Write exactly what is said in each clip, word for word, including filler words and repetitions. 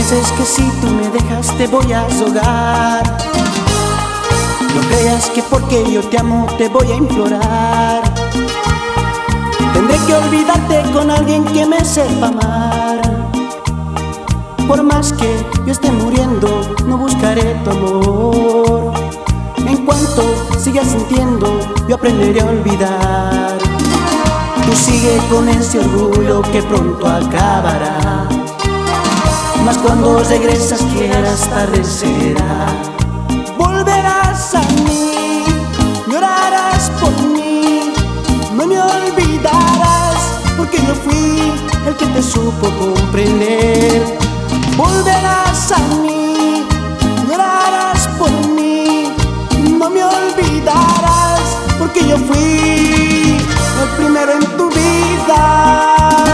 pienses que si tú me dejas te voy a ahogar. No creas que porque yo te amo te voy a implorar. Tendré que olvidarte con alguien que me sepa amar. Por más que yo esté muriendo, no buscaré tu amor. En cuanto sigas sintiendo, yo aprenderé a olvidar. Tú sigue con ese orgullo que pronto acabará. Mas cuando regresas quieras tarde será. Volverás a mí, llorarás por mí, no me olvidarás, porque yo fui el que te supo comprender. Volverás a mí, llorarás por mí, no me olvidarás, porque yo fui el primero en tu vida.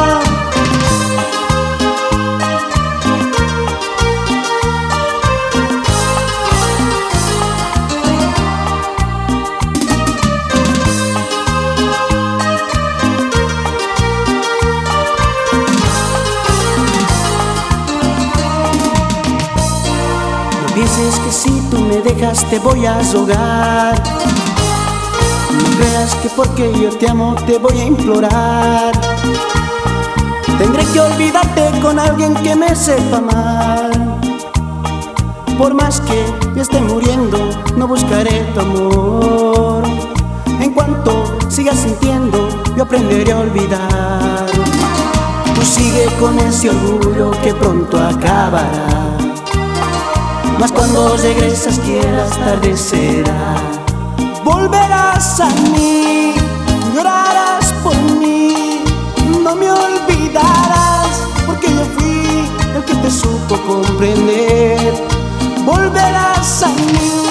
Pienses que si tú me dejas te voy a ahogar. No creas que porque yo te amo te voy a implorar. Tendré que olvidarte con alguien que me sepa amar. Por más que yo esté muriendo, no buscaré tu amor. En cuanto sigas sintiendo, yo aprenderé a olvidar. Tú sigue con ese orgullo que pronto acabará. Mas cuando regresas quieras tarde será. Volverás a mí, llorarás por mí, no me olvidarás, porque yo fui el que te supo comprender. Volverás a mí.